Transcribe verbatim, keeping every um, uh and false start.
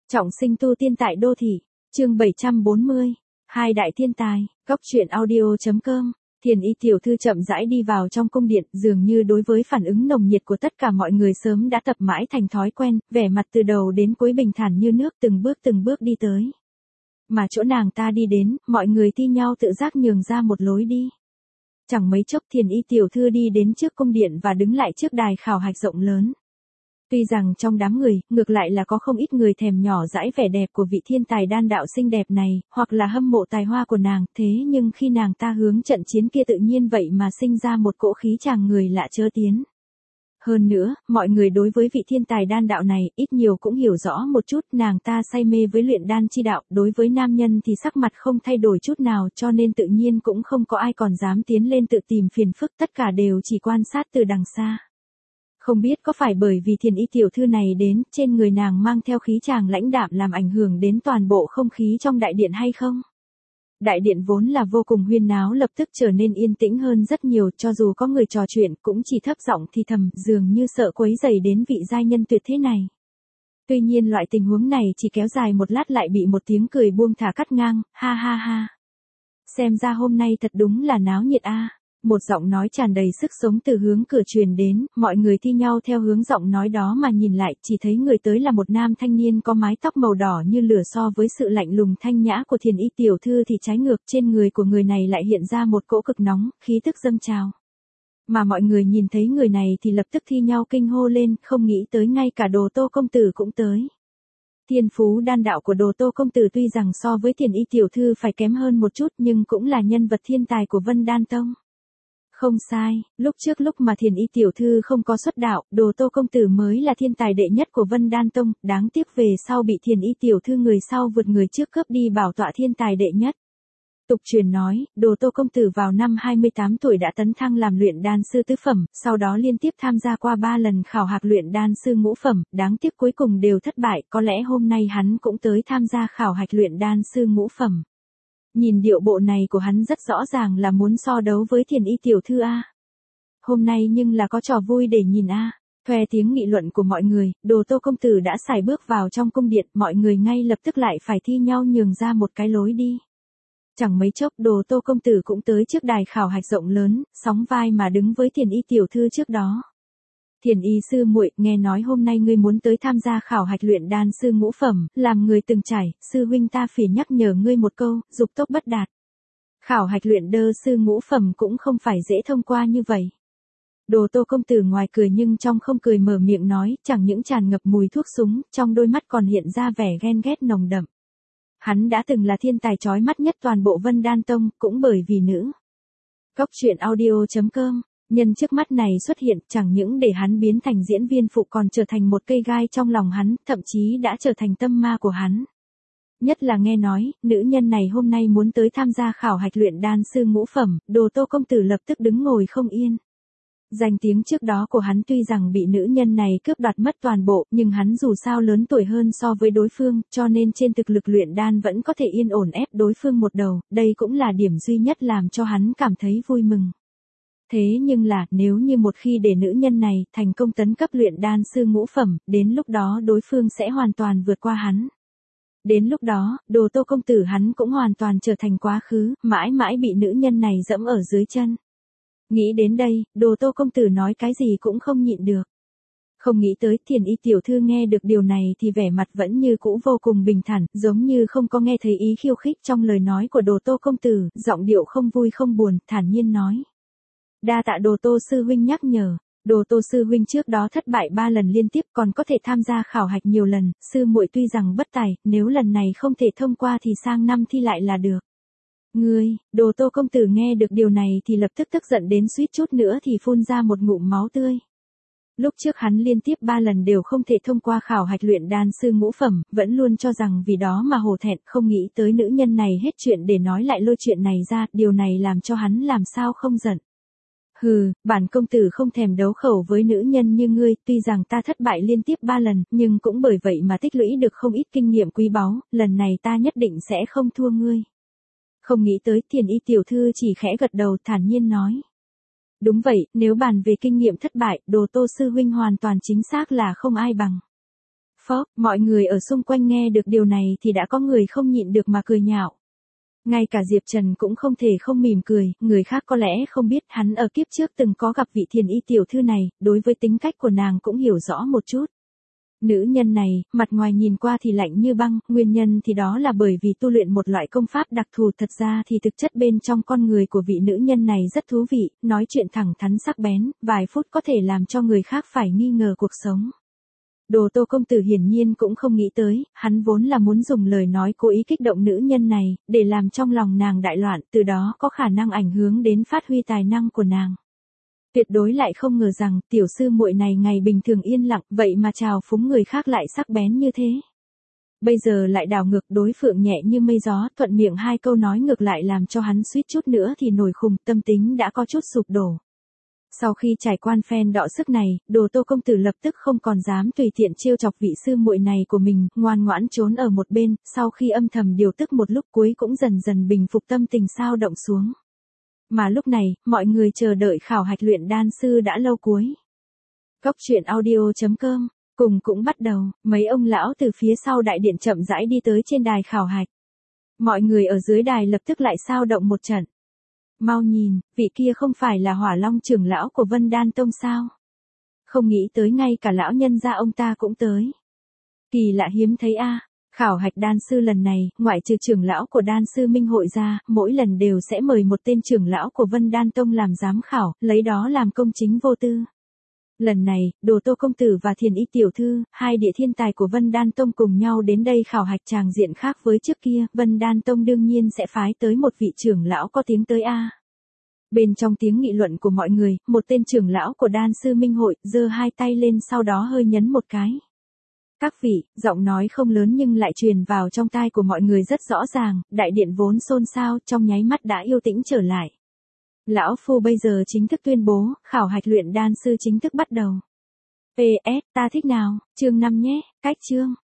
Trọng sinh tu tiên tại đô thị, chương bảy trăm bốn mươi, hai đại thiên tài, góc truyện audio.com. Thiền Y tiểu thư chậm rãi đi vào trong cung điện, dường như đối với phản ứng nồng nhiệt của tất cả mọi người sớm đã tập mãi thành thói quen, vẻ mặt từ đầu đến cuối bình thản như nước, từng bước từng bước đi tới. Mà chỗ nàng ta đi đến, mọi người thi nhau tự giác nhường ra một lối đi. Chẳng mấy chốc Thiền Y tiểu thư đi đến trước cung điện và đứng lại trước đài khảo hạch rộng lớn. Tuy rằng trong đám người, ngược lại là có không ít người thèm nhỏ dãi vẻ đẹp của vị thiên tài đan đạo xinh đẹp này, hoặc là hâm mộ tài hoa của nàng, thế nhưng khi nàng ta hướng trận chiến kia tự nhiên vậy mà sinh ra một cỗ khí chàng người lạ chớ tiến. Hơn nữa, mọi người đối với vị thiên tài đan đạo này, ít nhiều cũng hiểu rõ một chút, nàng ta say mê với luyện đan chi đạo, đối với nam nhân thì sắc mặt không thay đổi chút nào, cho nên tự nhiên cũng không có ai còn dám tiến lên tự tìm phiền phức, tất cả đều chỉ quan sát từ đằng xa. Không biết có phải bởi vì Thiền Y tiểu thư này đến, trên người nàng mang theo khí chàng lãnh đạm làm ảnh hưởng đến toàn bộ không khí trong đại điện hay không? Đại điện vốn là vô cùng huyên náo lập tức trở nên yên tĩnh hơn rất nhiều, cho dù có người trò chuyện cũng chỉ thấp giọng thì thầm, dường như sợ quấy rầy đến vị giai nhân tuyệt thế này. Tuy nhiên loại tình huống này chỉ kéo dài một lát lại bị một tiếng cười buông thả cắt ngang, ha ha ha. Xem ra hôm nay thật đúng là náo nhiệt a. Một giọng nói tràn đầy sức sống từ hướng cửa truyền đến, mọi người thi nhau theo hướng giọng nói đó mà nhìn lại, chỉ thấy người tới là một nam thanh niên có mái tóc màu đỏ như lửa, so với sự lạnh lùng thanh nhã của Thiền Y tiểu thư thì trái ngược, trên người của người này lại hiện ra một cỗ cực nóng, khí tức dâng trào. Mà mọi người nhìn thấy người này thì lập tức thi nhau kinh hô lên, không nghĩ tới ngay cả Đồ Tô công tử cũng tới. Thiên phú đan đạo của Đồ Tô công tử tuy rằng so với Thiền Y tiểu thư phải kém hơn một chút, nhưng cũng là nhân vật thiên tài của Vân Đan Tông. Không sai, lúc trước lúc mà Thiền Y tiểu thư không có xuất đạo, Đồ Tô công tử mới là thiên tài đệ nhất của Vân Đan Tông, đáng tiếc về sau bị Thiền Y tiểu thư người sau vượt người trước cướp đi bảo tọa thiên tài đệ nhất. Tục truyền nói, Đồ Tô công tử vào năm hai mươi tám tuổi đã tấn thăng làm luyện đan sư tứ phẩm, sau đó liên tiếp tham gia qua ba lần khảo hạch luyện đan sư ngũ phẩm, đáng tiếc cuối cùng đều thất bại, có lẽ hôm nay hắn cũng tới tham gia khảo hạch luyện đan sư ngũ phẩm. Nhìn điệu bộ này của hắn rất rõ ràng là muốn so đấu với Thiền Y tiểu thư a. Hôm nay nhưng là có trò vui để nhìn a. Khoe tiếng nghị luận của mọi người, Đồ Tô công tử đã sải bước vào trong cung điện, mọi người ngay lập tức lại phải thi nhau nhường ra một cái lối đi. Chẳng mấy chốc Đồ Tô công tử cũng tới trước đài khảo hạch rộng lớn, sóng vai mà đứng với Thiền Y tiểu thư trước đó. Thiền Y sư muội, nghe nói hôm nay ngươi muốn tới tham gia khảo hạch luyện đan sư ngũ phẩm, làm người từng trải, sư huynh ta phiền nhắc nhở ngươi một câu, dục tốc bất đạt. Khảo hạch luyện đơ sư ngũ phẩm cũng không phải dễ thông qua như vậy. Đồ Tô công tử ngoài cười nhưng trong không cười mở miệng nói, chẳng những tràn ngập mùi thuốc súng, trong đôi mắt còn hiện ra vẻ ghen ghét nồng đậm. Hắn đã từng là thiên tài chói mắt nhất toàn bộ Vân Đan Tông, cũng bởi vì nữ. Góc truyện audio.com. Nhân trước mắt này xuất hiện, chẳng những để hắn biến thành diễn viên phụ còn trở thành một cây gai trong lòng hắn, thậm chí đã trở thành tâm ma của hắn. Nhất là nghe nói, nữ nhân này hôm nay muốn tới tham gia khảo hạch luyện đan sư ngũ phẩm, Đồ Tô công tử lập tức đứng ngồi không yên. Danh tiếng trước đó của hắn tuy rằng bị nữ nhân này cướp đoạt mất toàn bộ, nhưng hắn dù sao lớn tuổi hơn so với đối phương, cho nên trên thực lực luyện đan vẫn có thể yên ổn ép đối phương một đầu, đây cũng là điểm duy nhất làm cho hắn cảm thấy vui mừng. Thế nhưng là, nếu như một khi để nữ nhân này thành công tấn cấp luyện đan sư ngũ phẩm, đến lúc đó đối phương sẽ hoàn toàn vượt qua hắn. Đến lúc đó, Đồ Tô công tử hắn cũng hoàn toàn trở thành quá khứ, mãi mãi bị nữ nhân này dẫm ở dưới chân. Nghĩ đến đây, Đồ Tô công tử nói cái gì cũng không nhịn được. Không nghĩ tới Thiền Y tiểu thư nghe được điều này thì vẻ mặt vẫn như cũ vô cùng bình thản, giống như không có nghe thấy ý khiêu khích trong lời nói của Đồ Tô công tử, giọng điệu không vui không buồn, thản nhiên nói. Đa tạ Đồ Tô sư huynh nhắc nhở, Đồ Tô sư huynh trước đó thất bại ba lần liên tiếp còn có thể tham gia khảo hạch nhiều lần, sư muội tuy rằng bất tài, nếu lần này không thể thông qua thì sang năm thi lại là được. Ngươi, Đồ Tô công tử nghe được điều này thì lập tức tức giận đến suýt chút nữa thì phun ra một ngụm máu tươi. Lúc trước hắn liên tiếp ba lần đều không thể thông qua khảo hạch luyện đan sư ngũ phẩm, vẫn luôn cho rằng vì đó mà hổ thẹn, không nghĩ tới nữ nhân này hết chuyện để nói lại lôi chuyện này ra, điều này làm cho hắn làm sao không giận. Hừ, bản công tử không thèm đấu khẩu với nữ nhân như ngươi, tuy rằng ta thất bại liên tiếp ba lần, nhưng cũng bởi vậy mà tích lũy được không ít kinh nghiệm quý báu, lần này ta nhất định sẽ không thua ngươi. Không nghĩ tới Thiền Y tiểu thư chỉ khẽ gật đầu thản nhiên nói. Đúng vậy, nếu bàn về kinh nghiệm thất bại, Đồ Tô sư huynh hoàn toàn chính xác là không ai bằng. Phốc, mọi người ở xung quanh nghe được điều này thì đã có người không nhịn được mà cười nhạo. Ngay cả Diệp Trần cũng không thể không mỉm cười, người khác có lẽ không biết hắn ở kiếp trước từng có gặp vị Thiền Y tiểu thư này, đối với tính cách của nàng cũng hiểu rõ một chút. Nữ nhân này, mặt ngoài nhìn qua thì lạnh như băng, nguyên nhân thì đó là bởi vì tu luyện một loại công pháp đặc thù, thật ra thì thực chất bên trong con người của vị nữ nhân này rất thú vị, nói chuyện thẳng thắn sắc bén, vài phút có thể làm cho người khác phải nghi ngờ cuộc sống. Đồ Tô công tử hiển nhiên cũng không nghĩ tới, hắn vốn là muốn dùng lời nói cố ý kích động nữ nhân này, để làm trong lòng nàng đại loạn, từ đó có khả năng ảnh hưởng đến phát huy tài năng của nàng. Tuyệt đối lại không ngờ rằng, tiểu sư muội này ngày bình thường yên lặng, vậy mà trào phúng người khác lại sắc bén như thế. Bây giờ lại đảo ngược, đối phương nhẹ như mây gió, thuận miệng hai câu nói ngược lại làm cho hắn suýt chút nữa thì nổi khùng, tâm tính đã có chút sụp đổ. Sau khi trải qua phen đọ sức này, Đồ Tô công tử lập tức không còn dám tùy tiện trêu chọc vị sư muội này của mình, ngoan ngoãn trốn ở một bên, sau khi âm thầm điều tức một lúc cuối cũng dần dần bình phục tâm tình sao động xuống. Mà lúc này, mọi người chờ đợi khảo hạch luyện đan sư đã lâu cuối. Cốc truyện audio chấm com, cùng cũng bắt đầu, mấy ông lão từ phía sau đại điện chậm rãi đi tới trên đài khảo hạch. Mọi người ở dưới đài lập tức lại sao động một trận. Mau nhìn, vị kia không phải là Hỏa Long trưởng lão của Vân Đan Tông sao? Không nghĩ tới ngay cả lão nhân gia ông ta cũng tới. Kỳ lạ hiếm thấy a. Khảo hạch đan sư lần này, ngoại trừ trưởng lão của đan sư Minh hội ra, mỗi lần đều sẽ mời một tên trưởng lão của Vân Đan Tông làm giám khảo, lấy đó làm công chính vô tư. Lần này, Đồ Tô công tử và Thiền Y tiểu thư, hai địa thiên tài của Vân Đan Tông cùng nhau đến đây khảo hạch, tràng diện khác với trước kia, Vân Đan Tông đương nhiên sẽ phái tới một vị trưởng lão có tiếng tới a. Bên trong tiếng nghị luận của mọi người, một tên trưởng lão của đan sư Minh hội, giơ hai tay lên sau đó hơi nhấn một cái. Các vị, giọng nói không lớn nhưng lại truyền vào trong tai của mọi người rất rõ ràng, đại điện vốn xôn xao, trong nháy mắt đã yên tĩnh trở lại. Lão Phu bây giờ chính thức tuyên bố, khảo hạch luyện đan sư chính thức bắt đầu. pê ét, ta thích nào, chương năm nhé, cách chương.